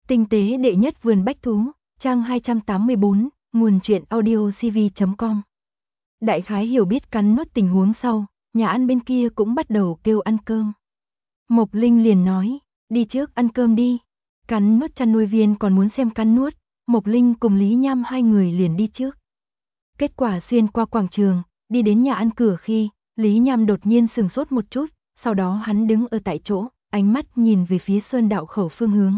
Tinh tế đệ nhất vườn bách thú, trang 284, nguồn truyện audiocv.com. Đại khái hiểu biết cắn nuốt tình huống sau, nhà ăn bên kia cũng bắt đầu kêu ăn cơm. Mộc Linh liền nói, đi trước ăn cơm đi. Cắn nuốt chăn nuôi viên còn muốn xem cắn nuốt, Mộc Linh cùng Lý Nham hai người liền đi trước. Kết quả xuyên qua quảng trường, đi đến nhà ăn cửa khi, Lý Nham đột nhiên sừng sốt một chút, sau đó hắn đứng ở tại chỗ, ánh mắt nhìn về phía sơn đạo khẩu phương hướng.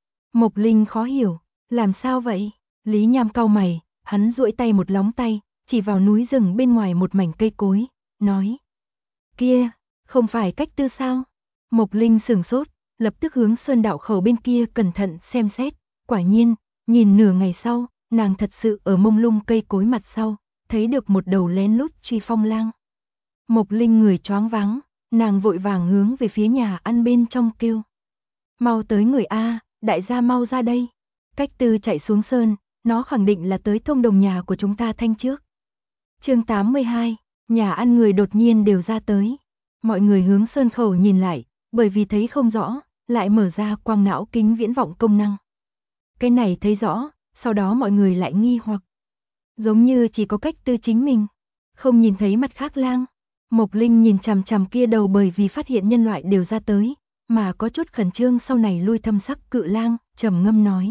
Mộc Linh khó hiểu, làm sao vậy? Lý Nham cau mày, hắn duỗi tay một lóng tay, chỉ vào núi rừng bên ngoài một mảnh cây cối, nói. Kia, không phải Cách Tư sao? Mộc Linh sửng sốt, lập tức hướng sơn đạo khẩu bên kia cẩn thận xem xét, quả nhiên, nhìn nửa ngày sau, nàng thật sự ở mông lung cây cối mặt sau, thấy được một đầu lén lút truy phong lang. Mộc Linh người choáng váng, nàng vội vàng hướng về phía nhà ăn bên trong kêu. Mau tới người A, đại gia mau ra đây. Cách Tư chạy xuống sơn, nó khẳng định là tới thông đồng nhà của chúng ta thanh trước. Chương 82, nhà ăn người đột nhiên đều ra tới. Mọi người hướng sơn khẩu nhìn lại, bởi vì thấy không rõ, lại mở ra quang não kính viễn vọng công năng. Cái này thấy rõ, sau đó mọi người lại nghi hoặc. Giống như chỉ có Cách Tư chính mình, không nhìn thấy mặt khác lang. Mộc Linh nhìn chằm chằm kia đầu bởi vì phát hiện nhân loại đều ra tới, mà có chút khẩn trương sau này lui thâm sắc cự lang, trầm ngâm nói.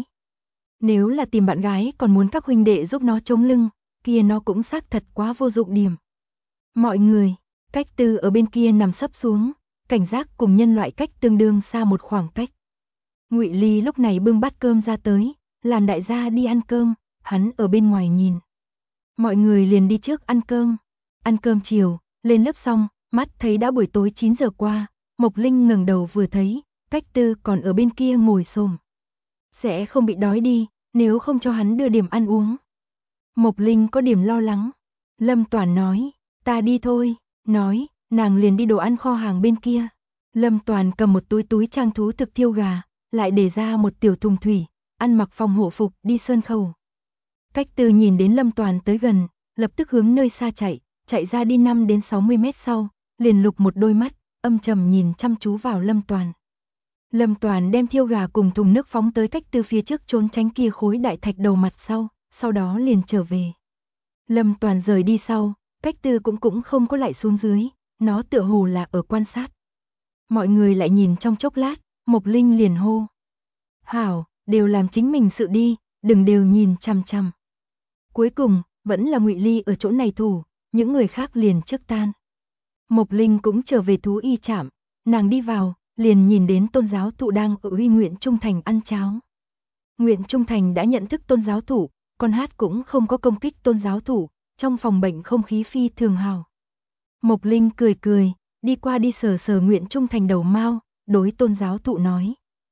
Nếu là tìm bạn gái còn muốn các huynh đệ giúp nó chống lưng, kia nó cũng xác thật quá vô dụng điểm. Mọi người, Cách Tư ở bên kia nằm sấp xuống, cảnh giác cùng nhân loại cách tương đương xa một khoảng cách. Ngụy Ly lúc này bưng bát cơm ra tới, làm đại gia đi ăn cơm, hắn ở bên ngoài nhìn. Mọi người liền đi trước ăn cơm chiều, lên lớp xong, mắt thấy đã buổi tối 9 giờ qua, Mộc Linh ngẩng đầu vừa thấy, Cách Tư còn ở bên kia ngồi xổm. Sẽ không bị đói đi, nếu không cho hắn đưa điểm ăn uống. Mộc Linh có điểm lo lắng. Lâm Toản nói, ta đi thôi, nói, nàng liền đi đồ ăn kho hàng bên kia. Lâm Toản cầm một túi trang thú thực thiêu gà, lại để ra một tiểu thùng thủy, ăn mặc phòng hộ phục đi sơn khẩu. Cách Tư nhìn đến Lâm Toản tới gần, lập tức hướng nơi xa chạy ra đi 5 đến 60 mét sau, liền lục một đôi mắt, âm trầm nhìn chăm chú vào Lâm Toản. Lâm Toản đem thiêu gà cùng thùng nước phóng tới Cách Tư phía trước trốn tránh kia khối đại thạch đầu mặt sau đó liền trở về. Lâm Toản rời đi sau, Cách Tư cũng không có lại xuống dưới, nó tựa hồ là ở quan sát. Mọi người lại nhìn trong chốc lát, Mộc Linh liền hô. Hảo, đều làm chính mình sự đi, đừng đều nhìn chằm chằm. Cuối cùng, vẫn là Ngụy Ly ở chỗ này thủ, những người khác liền trước tan. Mộc Linh cũng trở về thú y trạm, nàng đi vào, liền nhìn đến Tôn giáo thụ đang ở Uy Nguyện Trung Thành ăn cháo. Nguyện Trung Thành đã nhận thức Tôn giáo thụ, con hát cũng không có công kích Tôn giáo thụ, trong phòng bệnh không khí phi thường hào. Mộc Linh cười, đi qua đi sờ Nguyện Trung Thành đầu mao, đối Tôn giáo thụ nói.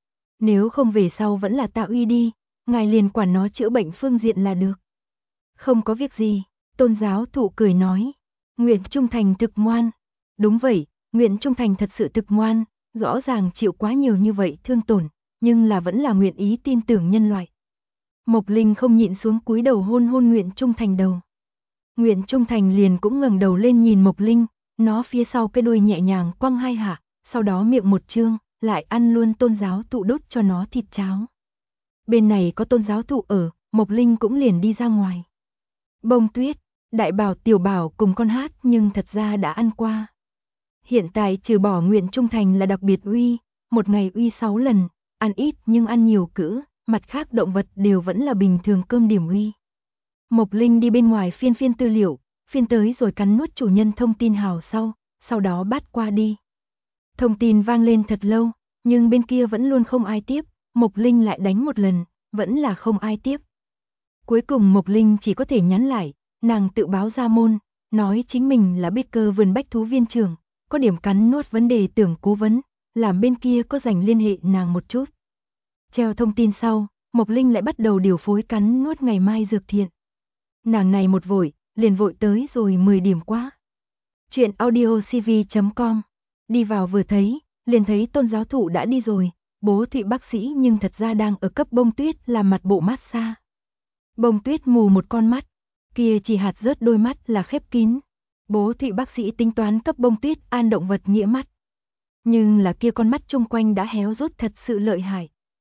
Nếu không về sau vẫn là Tạ Uy đi, ngài liền quản nó chữa bệnh phương diện là được. Không có việc gì, Tôn giáo thụ cười nói. Nguyện Trung Thành thực ngoan. Đúng vậy, Nguyện Trung Thành thật sự thực ngoan, rõ ràng chịu quá nhiều như vậy thương tổn, nhưng là vẫn là nguyện ý tin tưởng nhân loại. Mộc Linh không nhịn xuống cúi đầu hôn Nguyện Trung Thành đầu. Nguyện Trung Thành liền cũng ngẩng đầu lên nhìn Mộc Linh, nó phía sau cái đuôi nhẹ nhàng quăng hai hạ, sau đó miệng một trương, lại ăn luôn Tôn giáo thụ đốt cho nó thịt cháo. Bên này có Tôn giáo thụ ở, Mộc Linh cũng liền đi ra ngoài. Bông Tuyết, Đại Bảo Tiểu Bảo cùng con hát nhưng thật ra đã ăn qua. Hiện tại trừ bỏ Nguyện Trung Thành là đặc biệt uy, một ngày uy 6 lần, ăn ít nhưng ăn nhiều cữ, mặt khác động vật đều vẫn là bình thường cơm điểm uy. Mộc Linh đi bên ngoài phiên tư liệu, phiên tới rồi cắn nuốt chủ nhân thông tin hào sau đó bắt qua đi. Thông tin vang lên thật lâu, nhưng bên kia vẫn luôn không ai tiếp, Mộc Linh lại đánh một lần, vẫn là không ai tiếp. Cuối cùng Mộc Linh chỉ có thể nhắn lại, nàng tự báo ra môn, nói chính mình là Baker vườn bách thú viên trưởng, có điểm cắn nuốt vấn đề tưởng cố vấn, làm bên kia có rảnh liên hệ nàng một chút. Treo thông tin sau, Mộc Linh lại bắt đầu điều phối cắn nuốt ngày mai dược thiện. Nàng này một vội, liền vội tới rồi 10 điểm quá. Chuyện audiocv.com, đi vào vừa thấy, liền thấy Tôn giáo thụ đã đi rồi, bố Thụy bác sĩ nhưng thật ra đang ở cấp Bông Tuyết làm mặt bộ massage. Bông Tuyết mù một con mắt, kia chỉ hạt rớt đôi mắt là khép kín. Bố Thụy bác sĩ tính toán cấp Bông Tuyết an động vật nghĩa mắt. Nhưng là kia con mắt chung quanh đã héo rút thật sự lợi hại.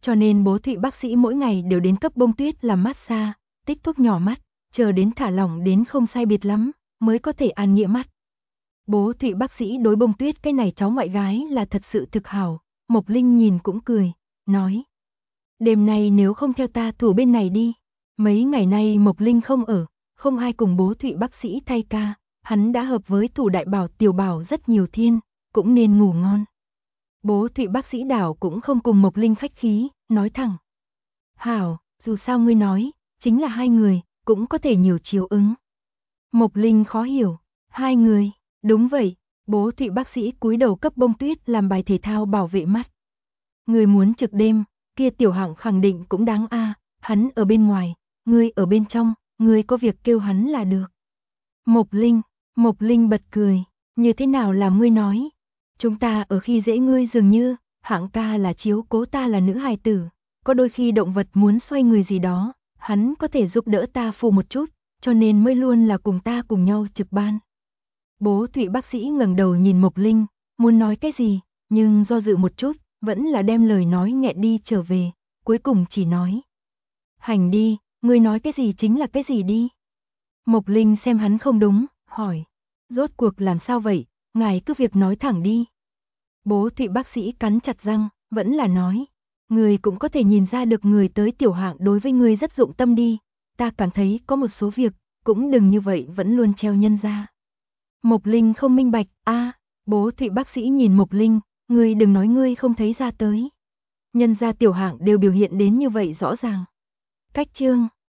cho nên bố Thụy bác sĩ mỗi ngày đều đến cấp bông tuyết làm massage, tích thuốc nhỏ mắt, chờ đến thả lỏng đến không sai biệt lắm, mới có thể an nghĩa mắt. Bố Thụy bác sĩ đối bông tuyết cái này cháu ngoại gái là thật sự thực hảo, Mộc Linh nhìn cũng cười, nói. Đêm nay nếu không theo ta thủ bên này đi. Mấy ngày nay Mộc Linh không ở, không ai cùng bố Thụy bác sĩ thay ca, hắn đã hợp với thủ đại bảo tiểu bảo rất nhiều thiên, cũng nên ngủ ngon. Bố Thụy bác sĩ đảo cũng không cùng Mộc Linh khách khí, nói thẳng. Hảo, dù sao ngươi nói, chính là hai người, cũng có thể nhiều chiếu ứng. Mộc Linh khó hiểu, hai người, đúng vậy, bố Thụy bác sĩ cúi đầu cấp bông tuyết làm bài thể thao bảo vệ mắt. Người muốn trực đêm, kia tiểu hạng khẳng định cũng đáng a, hắn ở bên ngoài, ngươi ở bên trong, ngươi có việc kêu hắn là được. Mộc Linh bật cười, như thế nào làm ngươi nói? Chúng ta ở khi dễ ngươi dường như, hạng ca là chiếu cố ta là nữ hài tử, có đôi khi động vật muốn xoay người gì đó, hắn có thể giúp đỡ ta phù một chút, cho nên mới luôn là cùng ta cùng nhau trực ban. Bố Thụy bác sĩ ngẩng đầu nhìn Mộc Linh, muốn nói cái gì, nhưng do dự một chút, vẫn là đem lời nói nghẹn đi trở về, cuối cùng chỉ nói. Hành đi, ngươi nói cái gì chính là cái gì đi. Mộc Linh xem hắn không đúng, hỏi. Rốt cuộc làm sao vậy, ngài cứ việc nói thẳng đi. Bố Thụy bác sĩ cắn chặt răng, vẫn là nói. Người cũng có thể nhìn ra được người tới tiểu hạng đối với người rất dụng tâm đi. Ta cảm thấy có một số việc, cũng đừng như vậy vẫn luôn treo nhân ra. Mộc Linh không minh bạch, bố Thụy bác sĩ nhìn Mộc Linh, ngươi đừng nói ngươi không thấy ra tới. Nhân ra tiểu hạng đều biểu hiện đến như vậy rõ ràng. Cách chương